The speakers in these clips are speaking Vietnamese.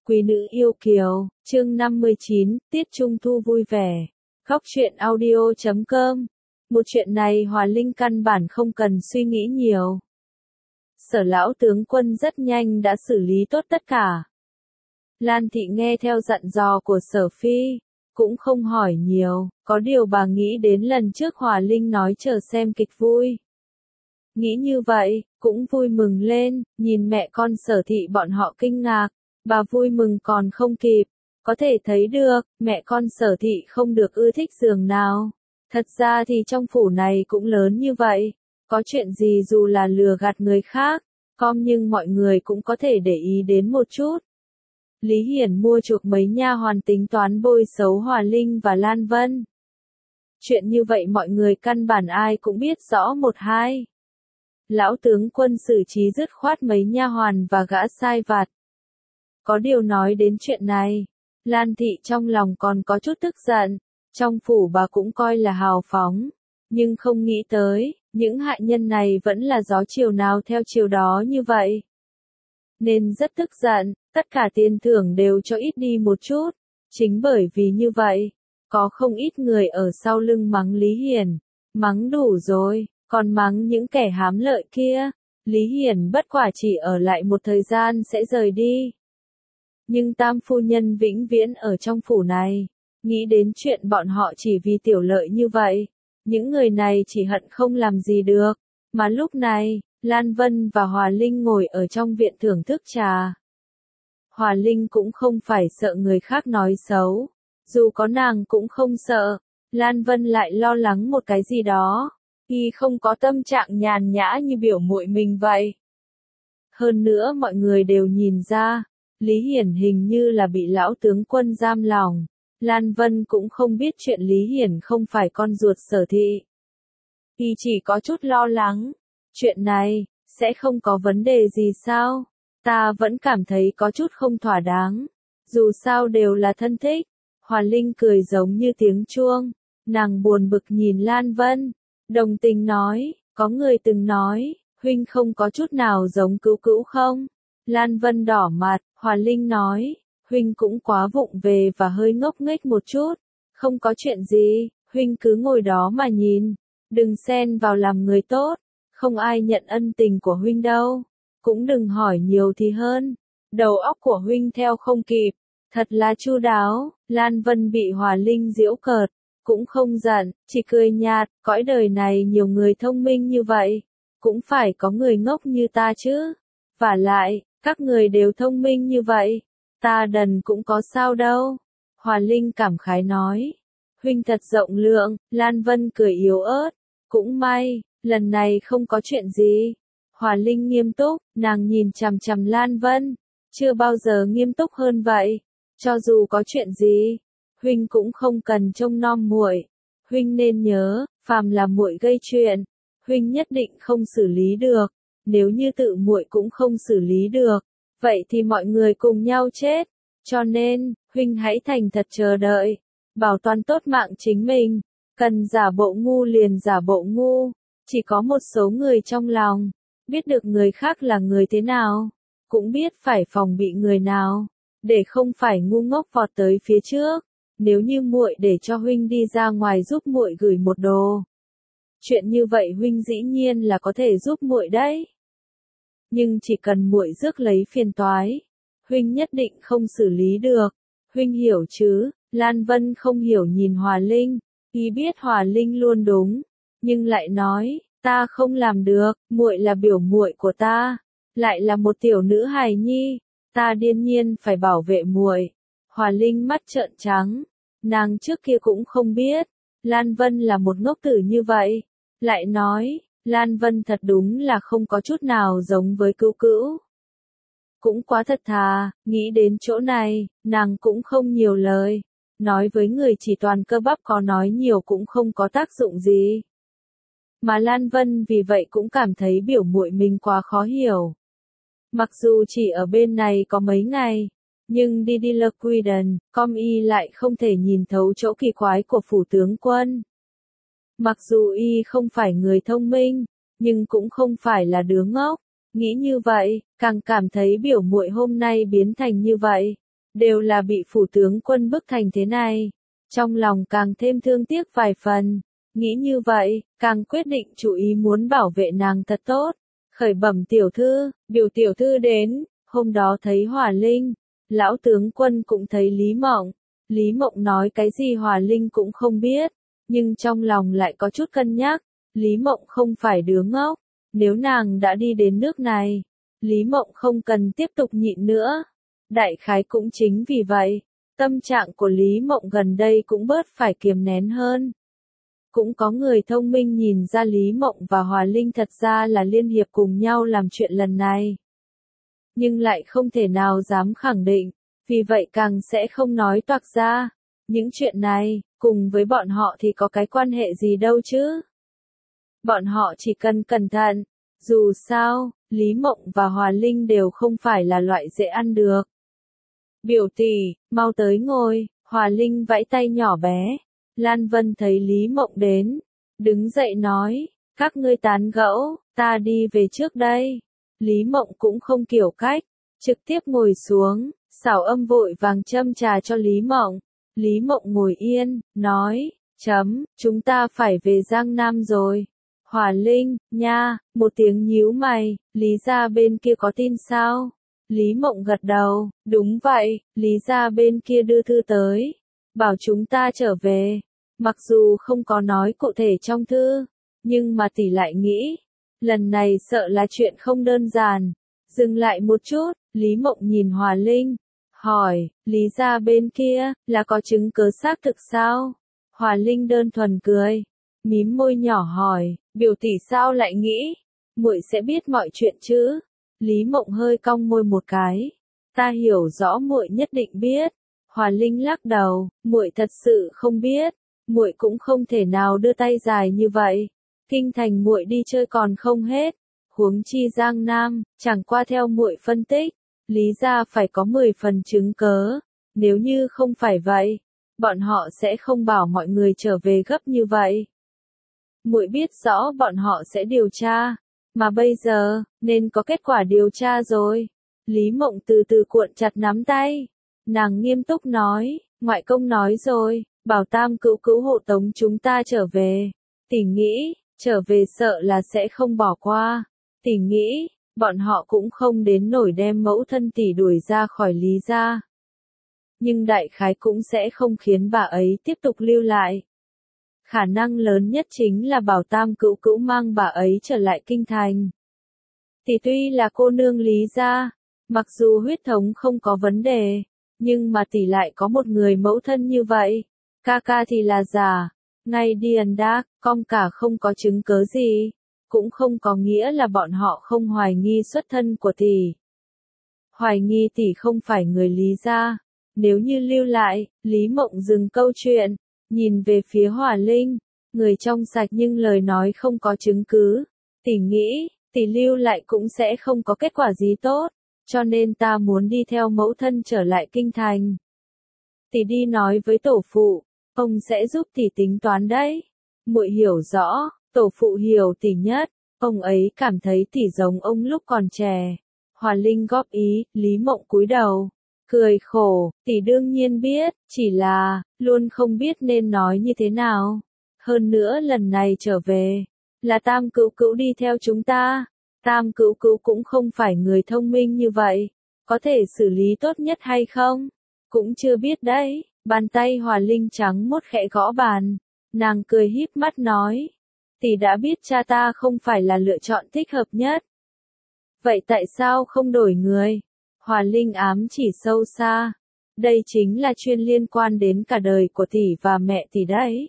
Quý nữ yêu kiều, chương 59, tiết trung thu vui vẻ. Góc truyện audio.com. Một chuyện này Hòa Linh căn bản không cần suy nghĩ nhiều. Sở lão tướng quân rất nhanh đã xử lý tốt tất cả. Lan thị nghe theo dặn dò của Sở phi, cũng không hỏi nhiều, có điều bà nghĩ đến lần trước Hòa Linh nói chờ xem kịch vui. Nghĩ như vậy, cũng vui mừng lên, nhìn mẹ con Sở thị bọn họ kinh ngạc. Bà vui mừng còn không kịp, có thể thấy được, mẹ con Sở thị không được ưa thích giường nào. Thật ra thì trong phủ này cũng lớn như vậy, có chuyện gì dù là lừa gạt người khác, nhưng mọi người cũng có thể để ý đến một chút. Lý Hiển mua chuộc mấy nha hoàn tính toán bôi xấu Hòa Linh và Lan Vân. Chuyện như vậy mọi người căn bản ai cũng biết rõ một hai. Lão tướng quân xử trí dứt khoát mấy nha hoàn và gã sai vặt. Có điều nói đến chuyện này, Lan thị trong lòng còn có chút tức giận, trong phủ bà cũng coi là hào phóng, nhưng không nghĩ tới, những hại nhân này vẫn là gió chiều nào theo chiều đó như vậy. Nên rất tức giận, tất cả tiền thưởng đều cho ít đi một chút, chính bởi vì như vậy, có không ít người ở sau lưng mắng Lý Hiển, mắng đủ rồi, còn mắng những kẻ hám lợi kia. Lý Hiển bất quả chỉ ở lại một thời gian sẽ rời đi. Nhưng tam phu nhân vĩnh viễn ở trong phủ này, nghĩ đến chuyện bọn họ chỉ vì tiểu lợi như vậy, những người này chỉ hận không làm gì được, mà lúc này, Lan Vân và Hòa Linh ngồi ở trong viện thưởng thức trà. Hòa Linh cũng không phải sợ người khác nói xấu, dù có nàng cũng không sợ, Lan Vân lại lo lắng một cái gì đó, y không có tâm trạng nhàn nhã như biểu muội mình vậy. Hơn nữa mọi người đều nhìn ra, Lý Hiển hình như là bị lão tướng quân giam lòng, Lan Vân cũng không biết chuyện Lý Hiển không phải con ruột Sở thị. Y chỉ có chút lo lắng, chuyện này, sẽ không có vấn đề gì sao? Ta vẫn cảm thấy có chút không thỏa đáng, dù sao đều là thân thích. Hòa Linh cười giống như tiếng chuông, nàng buồn bực nhìn Lan Vân, đồng tình nói, có người từng nói, huynh không có chút nào giống Cữu Cữu không? Lan Vân đỏ mặt, Hòa Linh nói, huynh cũng quá vụng về và hơi ngốc nghếch một chút, không có chuyện gì, huynh cứ ngồi đó mà nhìn, đừng xen vào làm người tốt, không ai nhận ân tình của huynh đâu, cũng đừng hỏi nhiều thì hơn, đầu óc của huynh theo không kịp, thật là chu đáo. Lan Vân bị Hòa Linh giễu cợt, cũng không giận, chỉ cười nhạt, cõi đời này nhiều người thông minh như vậy, cũng phải có người ngốc như ta chứ, vả lại, các người đều thông minh như vậy, ta đần cũng có sao đâu. Hòa Linh cảm khái nói, huynh thật rộng lượng. Lan Vân cười yếu ớt, cũng may, lần này không có chuyện gì. Hòa Linh nghiêm túc, nàng nhìn chằm chằm Lan Vân, chưa bao giờ nghiêm túc hơn vậy, cho dù có chuyện gì, huynh cũng không cần trông nom muội, huynh nên nhớ, phàm là muội gây chuyện, huynh nhất định không xử lý được, nếu như tự muội cũng không xử lý được, vậy thì mọi người cùng nhau chết, cho nên, huynh hãy thành thật chờ đợi, bảo toàn tốt mạng chính mình, cần giả bộ ngu liền giả bộ ngu, chỉ có một số người trong lòng, biết được người khác là người thế nào, cũng biết phải phòng bị người nào, để không phải ngu ngốc vọt tới phía trước, nếu như muội để cho huynh đi ra ngoài giúp muội gửi một đồ. Chuyện như vậy huynh dĩ nhiên là có thể giúp muội đấy. Nhưng chỉ cần muội rước lấy phiền toái, huynh nhất định không xử lý được. Huynh hiểu chứ? Lan Vân không hiểu nhìn Hòa Linh, y biết Hòa Linh luôn đúng, nhưng lại nói, ta không làm được, muội là biểu muội của ta, lại là một tiểu nữ hài nhi, ta đương nhiên phải bảo vệ muội. Hòa Linh mắt trợn trắng, nàng trước kia cũng không biết, Lan Vân là một ngốc tử như vậy, lại nói, Lan Vân thật đúng là không có chút nào giống với Cữu Cữu. Cũng quá thật thà, nghĩ đến chỗ này, nàng cũng không nhiều lời, nói với người chỉ toàn cơ bắp có nói nhiều cũng không có tác dụng gì. Mà Lan Vân vì vậy cũng cảm thấy biểu muội mình quá khó hiểu. Mặc dù chỉ ở bên này có mấy ngày, nhưng đi đi Lequiden, y lại không thể nhìn thấu chỗ kỳ quái của phủ tướng quân. Mặc dù y không phải người thông minh, nhưng cũng không phải là đứa ngốc, nghĩ như vậy, càng cảm thấy biểu muội hôm nay biến thành như vậy, đều là bị phủ tướng quân bức thành thế này. Trong lòng càng thêm thương tiếc vài phần, nghĩ như vậy, càng quyết định chú ý muốn bảo vệ nàng thật tốt. Khởi bẩm tiểu thư, biểu tiểu thư đến, hôm đó thấy Hỏa Linh, lão tướng quân cũng thấy Lý Mộng. Lý Mộng nói cái gì Hỏa Linh cũng không biết, nhưng trong lòng lại có chút cân nhắc, Lý Mộng không phải đứa ngốc, nếu nàng đã đi đến nước này, Lý Mộng không cần tiếp tục nhịn nữa. Đại khái cũng chính vì vậy, tâm trạng của Lý Mộng gần đây cũng bớt phải kiềm nén hơn. Cũng có người thông minh nhìn ra Lý Mộng và Hỏa Linh thật ra là liên hiệp cùng nhau làm chuyện lần này. Nhưng lại không thể nào dám khẳng định, vì vậy càng sẽ không nói toạc ra. Những chuyện này, cùng với bọn họ thì có cái quan hệ gì đâu chứ. Bọn họ chỉ cần cẩn thận, dù sao, Lý Mộng và Hỏa Linh đều không phải là loại dễ ăn được. Biểu tỷ, mau tới ngồi, Hỏa Linh vẫy tay nhỏ bé. Lan Vân thấy Lý Mộng đến, đứng dậy nói, các ngươi tán gẫu, ta đi về trước đây. Lý Mộng cũng không kiểu cách, trực tiếp ngồi xuống, xảo âm vội vàng châm trà cho Lý Mộng. Lý Mộng ngồi yên, nói, chúng ta phải về Giang Nam rồi. Hỏa Linh, nha, một tiếng nhíu mày, Lý gia bên kia có tin sao? Lý Mộng gật đầu, đúng vậy, Lý gia bên kia đưa thư tới, bảo chúng ta trở về. Mặc dù không có nói cụ thể trong thư, nhưng mà tỷ lại nghĩ, lần này sợ là chuyện không đơn giản. Dừng lại một chút, Lý Mộng nhìn Hỏa Linh, hỏi, Lý gia bên kia, là có chứng cứ xác thực sao? Hỏa Linh đơn thuần cười, mím môi nhỏ hỏi, biểu tỷ sao lại nghĩ, muội sẽ biết mọi chuyện chứ? Lý Mộng hơi cong môi một cái, ta hiểu rõ muội nhất định biết. Hỏa Linh lắc đầu, muội thật sự không biết, muội cũng không thể nào đưa tay dài như vậy. Kinh thành muội đi chơi còn không hết, huống chi Giang Nam, chẳng qua theo muội phân tích, Lý gia phải có 10 phần chứng cớ, nếu như không phải vậy, bọn họ sẽ không bảo mọi người trở về gấp như vậy. Muội biết rõ bọn họ sẽ điều tra, mà bây giờ, nên có kết quả điều tra rồi. Lý Mộng từ từ cuộn chặt nắm tay, nàng nghiêm túc nói, ngoại công nói rồi, bảo Tam Cữu Cữu hộ tống chúng ta trở về. Tỷ nghĩ, trở về sợ là sẽ không bỏ qua. Tỷ nghĩ, bọn họ cũng không đến nổi đem mẫu thân tỷ đuổi ra khỏi Lý gia. Nhưng đại khái cũng sẽ không khiến bà ấy tiếp tục lưu lại. Khả năng lớn nhất chính là bảo Tam Cữu Cữu mang bà ấy trở lại kinh thành. Tỷ tuy là cô nương Lý gia, mặc dù huyết thống không có vấn đề, nhưng mà tỷ lại có một người mẫu thân như vậy. Ca ca thì là giả, ngay điền đác, con cả không có chứng cớ gì, cũng không có nghĩa là bọn họ không hoài nghi xuất thân của tỷ. Hoài nghi tỷ không phải người Lý gia, nếu như lưu lại, Lý Mộng dừng câu chuyện, nhìn về phía Hỏa Linh, người trong sạch nhưng lời nói không có chứng cứ. Tỷ nghĩ, tỷ lưu lại cũng sẽ không có kết quả gì tốt, cho nên ta muốn đi theo mẫu thân trở lại kinh thành. Tỷ đi nói với tổ phụ, ông sẽ giúp tỷ tính toán đấy. Muội hiểu rõ, tổ phụ hiểu tỷ nhất, ông ấy cảm thấy tỷ giống ông lúc còn trẻ. Hỏa Linh góp ý, Lý Mộng cúi đầu, cười khổ, tỷ đương nhiên biết, chỉ là, luôn không biết nên nói như thế nào. Hơn nữa lần này trở về, là Tam Cữu Cữu đi theo chúng ta. Tam Cữu Cữu cũng không phải người thông minh như vậy, có thể xử lý tốt nhất hay không? Cũng chưa biết đấy. Bàn tay Hỏa Linh trắng mốt khẽ gõ bàn, nàng cười híp mắt nói, tỷ đã biết cha ta không phải là lựa chọn thích hợp nhất. Vậy tại sao không đổi người? Hỏa Linh ám chỉ sâu xa, đây chính là chuyện liên quan đến cả đời của tỷ và mẹ tỷ đấy.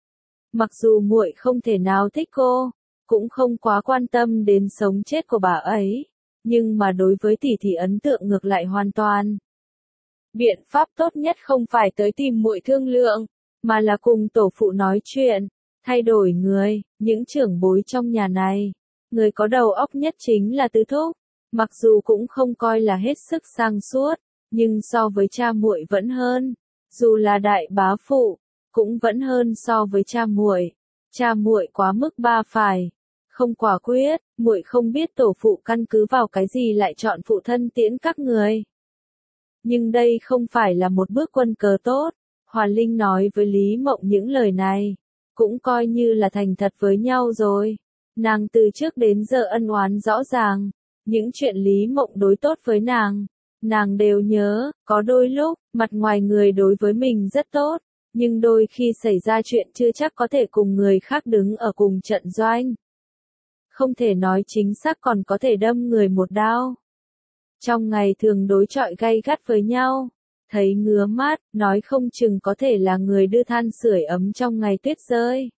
Mặc dù muội không thể nào thích cô, cũng không quá quan tâm đến sống chết của bà ấy, nhưng mà đối với tỷ thì ấn tượng ngược lại hoàn toàn. Biện pháp tốt nhất không phải tới tìm muội thương lượng, mà là cùng tổ phụ nói chuyện, thay đổi người. Những trưởng bối trong nhà này, người có đầu óc nhất chính là Tứ Thúc, mặc dù cũng không coi là hết sức sang suốt, nhưng so với cha muội vẫn hơn, dù là đại bá phụ, cũng vẫn hơn so với cha muội. Cha muội quá mức ba phải, không quả quyết, muội không biết tổ phụ căn cứ vào cái gì lại chọn phụ thân tiễn các người. Nhưng đây không phải là một bước quân cờ tốt. Hòa Linh nói với Lý Mộng những lời này, cũng coi như là thành thật với nhau rồi. Nàng từ trước đến giờ ân oán rõ ràng, những chuyện Lý Mộng đối tốt với nàng đều nhớ, có đôi lúc, mặt ngoài người đối với mình rất tốt, nhưng đôi khi xảy ra chuyện chưa chắc có thể cùng người khác đứng ở cùng trận doanh. Không thể nói chính xác còn có thể đâm người một đao. Trong ngày thường đối chọi gay gắt với nhau, thấy ngứa mắt, nói không chừng có thể là người đưa than sưởi ấm trong ngày tuyết rơi.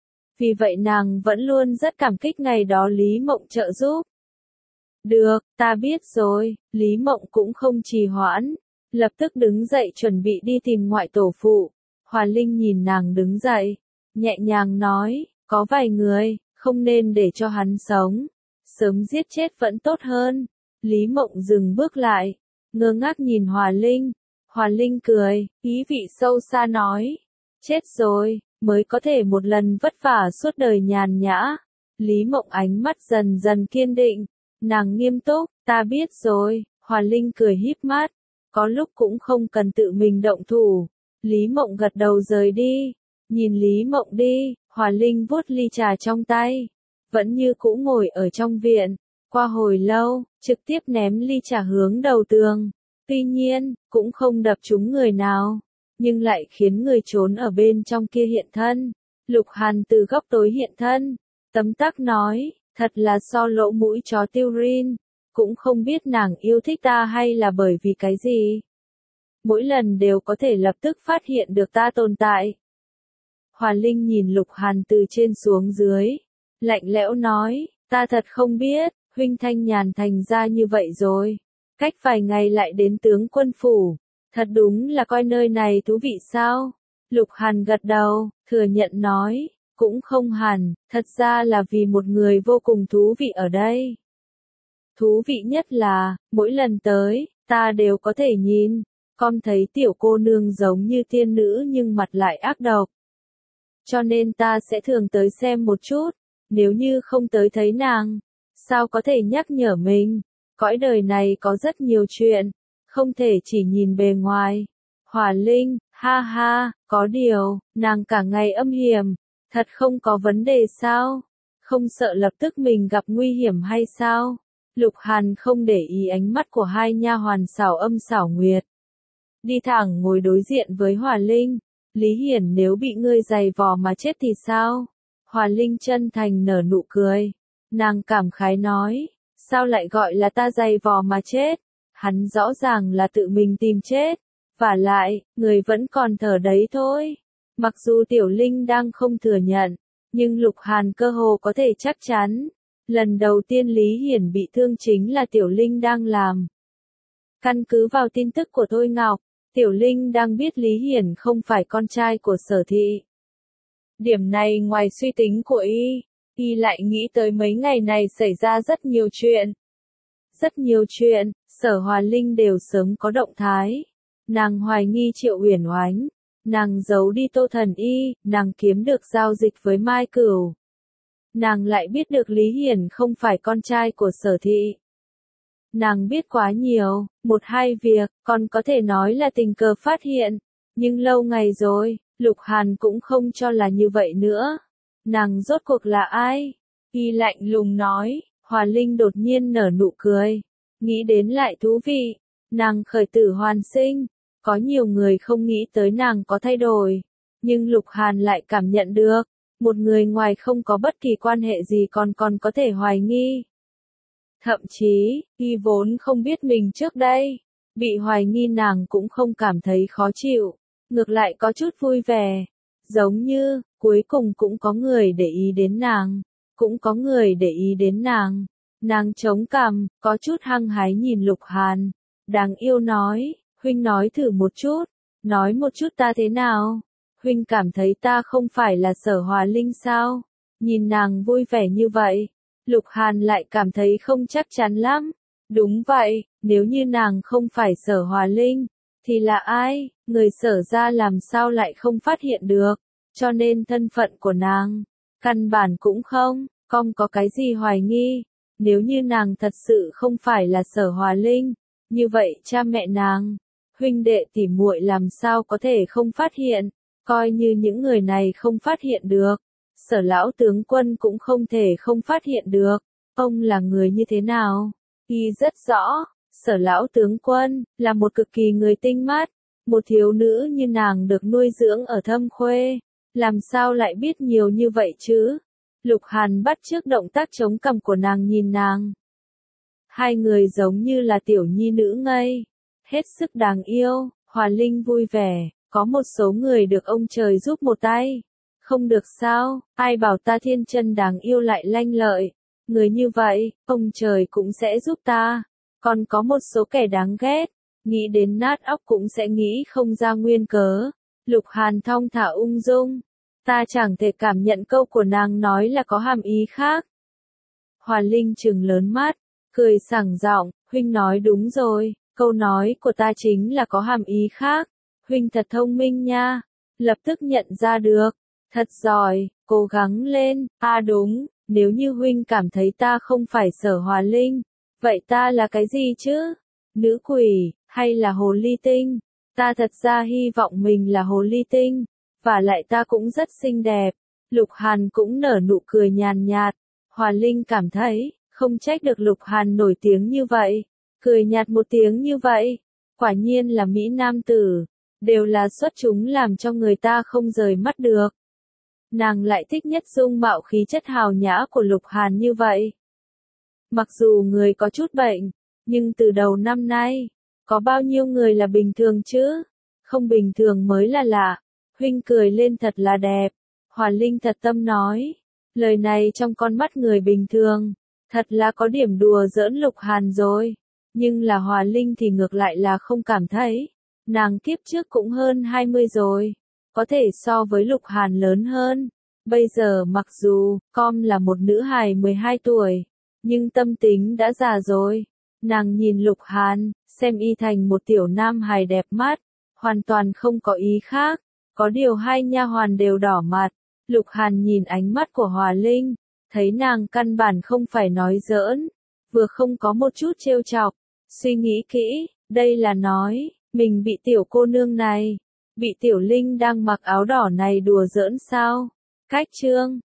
Vì vậy nàng vẫn luôn rất cảm kích ngày đó Lý Mộng trợ giúp. Được, ta biết rồi, Lý Mộng cũng không trì hoãn, lập tức đứng dậy chuẩn bị đi tìm ngoại tổ phụ. Hòa Linh nhìn nàng đứng dậy, nhẹ nhàng nói, có vài người, không nên để cho hắn sống, sớm giết chết vẫn tốt hơn. Lý Mộng dừng bước lại, ngơ ngác nhìn Hòa Linh. Hòa Linh cười, ý vị sâu xa nói, chết rồi, mới có thể một lần vất vả suốt đời nhàn nhã. Lý Mộng ánh mắt dần dần kiên định, nàng nghiêm túc, ta biết rồi. Hòa Linh cười híp mắt, có lúc cũng không cần tự mình động thủ. Lý Mộng gật đầu rời đi, nhìn Lý Mộng đi, Hòa Linh vuốt ly trà trong tay, vẫn như cũ ngồi ở trong viện. Qua hồi lâu, trực tiếp ném ly trà hướng đầu tường. Tuy nhiên, cũng không đập trúng người nào, nhưng lại khiến người trốn ở bên trong kia hiện thân. Lục Hàn từ góc tối hiện thân, tấm tắc nói, thật là so lỗ mũi chó tiêu rin, cũng không biết nàng yêu thích ta hay là bởi vì cái gì. Mỗi lần đều có thể lập tức phát hiện được ta tồn tại. Hòa Linh nhìn Lục Hàn từ trên xuống dưới, lạnh lẽo nói, ta thật không biết, huynh Thanh Nhàn thành ra như vậy rồi. Cách vài ngày lại đến tướng quân phủ, thật đúng là coi nơi này thú vị sao? Lục Hàn gật đầu, thừa nhận nói, cũng không hẳn, thật ra là vì một người vô cùng thú vị ở đây. Thú vị nhất là, mỗi lần tới, ta đều có thể nhìn, con thấy tiểu cô nương giống như tiên nữ nhưng mặt lại ác độc. Cho nên ta sẽ thường tới xem một chút, nếu như không tới thấy nàng, sao có thể nhắc nhở mình? Cõi đời này có rất nhiều chuyện, không thể chỉ nhìn bề ngoài. Hòa Linh, ha ha, có điều, nàng cả ngày âm hiểm, thật không có vấn đề sao? Không sợ lập tức mình gặp nguy hiểm hay sao? Lục Hàn không để ý ánh mắt của hai nha hoàn xảo âm xảo nguyệt. Đi thẳng ngồi đối diện với Hòa Linh. Lý Hiển nếu bị ngươi giày vò mà chết thì sao? Hòa Linh chân thành nở nụ cười. Nàng cảm khái nói, sao lại gọi là ta giày vò mà chết? Hắn rõ ràng là tự mình tìm chết. Vả lại, người vẫn còn thở đấy thôi. Mặc dù Tiểu Linh đang không thừa nhận, nhưng Lục Hàn cơ hồ có thể chắc chắn. Lần đầu tiên Lý Hiển bị thương chính là Tiểu Linh đang làm. Căn cứ vào tin tức của Thôi Ngọc, Tiểu Linh đang biết Lý Hiển không phải con trai của Sở Thị. Điểm này ngoài suy tính của y lại nghĩ tới mấy ngày này xảy ra rất nhiều chuyện. Rất nhiều chuyện, Sở Hòa Linh đều sớm có động thái. Nàng hoài nghi Triệu Uyển Oánh, nàng giấu đi Tô Thần Y, nàng kiếm được giao dịch với Mai Cửu. Nàng lại biết được Lý Hiển không phải con trai của Sở Thị. Nàng biết quá nhiều, một hai việc, còn có thể nói là tình cờ phát hiện. Nhưng lâu ngày rồi, Lục Hàn cũng không cho là như vậy nữa. Nàng rốt cuộc là ai? Y lạnh lùng nói. Hòa Linh đột nhiên nở nụ cười. Nghĩ đến lại thú vị. Nàng khởi tử hoàn sinh. Có nhiều người không nghĩ tới nàng có thay đổi. Nhưng Lục Hàn lại cảm nhận được. Một người ngoài không có bất kỳ quan hệ gì còn có thể hoài nghi. Thậm chí, y vốn không biết mình trước đây. Bị hoài nghi nàng cũng không cảm thấy khó chịu. Ngược lại có chút vui vẻ. Giống như, cuối cùng cũng có người để ý đến nàng. Cũng có người để ý đến nàng. Nàng chống cằm, có chút hăng hái nhìn Lục Hàn. Đáng yêu nói, huynh nói thử một chút. Nói một chút ta thế nào? Huynh cảm thấy ta không phải là Sở Hòa Linh sao? Nhìn nàng vui vẻ như vậy. Lục Hàn lại cảm thấy không chắc chắn lắm. Đúng vậy, nếu như nàng không phải Sở Hòa Linh, thì là ai? Người Sở ra làm sao lại không phát hiện được? Cho nên thân phận của nàng, căn bản cũng không có cái gì hoài nghi. Nếu như nàng thật sự không phải là Sở Hòa Linh, như vậy cha mẹ nàng, huynh đệ tỉ muội làm sao có thể không phát hiện, coi như những người này không phát hiện được, Sở lão tướng quân cũng không thể không phát hiện được, ông là người như thế nào, y rất rõ, Sở lão tướng quân, là một cực kỳ người tinh mắt, một thiếu nữ như nàng được nuôi dưỡng ở Thâm Khuê, làm sao lại biết nhiều như vậy chứ? Lục Hàn bắt chước động tác chống cằm của nàng nhìn nàng. Hai người giống như là tiểu nhi nữ ngây, hết sức đáng yêu, Hòa Linh vui vẻ, có một số người được ông trời giúp một tay. Không được sao, ai bảo ta thiên chân đáng yêu lại lanh lợi, người như vậy, ông trời cũng sẽ giúp ta. Còn có một số kẻ đáng ghét, nghĩ đến nát óc cũng sẽ nghĩ không ra nguyên cớ. Lục Hàn thong thả ung dung, ta chẳng thể cảm nhận câu của nàng nói là có hàm ý khác. Hòa Linh trừng lớn mắt, cười sảng giọng, huynh nói đúng rồi, câu nói của ta chính là có hàm ý khác. Huynh thật thông minh nha, lập tức nhận ra được, thật giỏi, cố gắng lên, đúng, nếu như huynh cảm thấy ta không phải Sở Hòa Linh, vậy ta là cái gì chứ? Nữ quỷ, hay là hồ ly tinh? Ta thật ra hy vọng mình là hồ ly tinh, và lại ta cũng rất xinh đẹp. Lục Hàn cũng nở nụ cười nhàn nhạt, Hòa Linh cảm thấy, không trách được Lục Hàn nổi tiếng như vậy, cười nhạt một tiếng như vậy, quả nhiên là mỹ nam tử, đều là xuất chúng làm cho người ta không rời mắt được. Nàng lại thích nhất dung mạo khí chất hào nhã của Lục Hàn như vậy. Mặc dù người có chút bệnh, nhưng từ đầu năm nay, có bao nhiêu người là bình thường chứ? Không bình thường mới là lạ. Huynh cười lên thật là đẹp. Hòa Linh thật tâm nói. Lời này trong con mắt người bình thường, thật là có điểm đùa giỡn Lục Hàn rồi. Nhưng là Hòa Linh thì ngược lại là không cảm thấy. Nàng kiếp trước cũng hơn 20 rồi. Có thể so với Lục Hàn lớn hơn. Bây giờ mặc dù, com là một nữ hài 12 tuổi, nhưng tâm tính đã già rồi. Nàng nhìn Lục Hàn, xem y thành một tiểu nam hài đẹp mắt, hoàn toàn không có ý khác. Có điều hai nha hoàn đều đỏ mặt. Lục Hàn nhìn ánh mắt của Hòa Linh, thấy nàng căn bản không phải nói giỡn, vừa không có một chút trêu chọc. Suy nghĩ kỹ, đây là nói, mình bị tiểu cô nương này, bị tiểu Linh đang mặc áo đỏ này đùa giỡn sao? Cách chương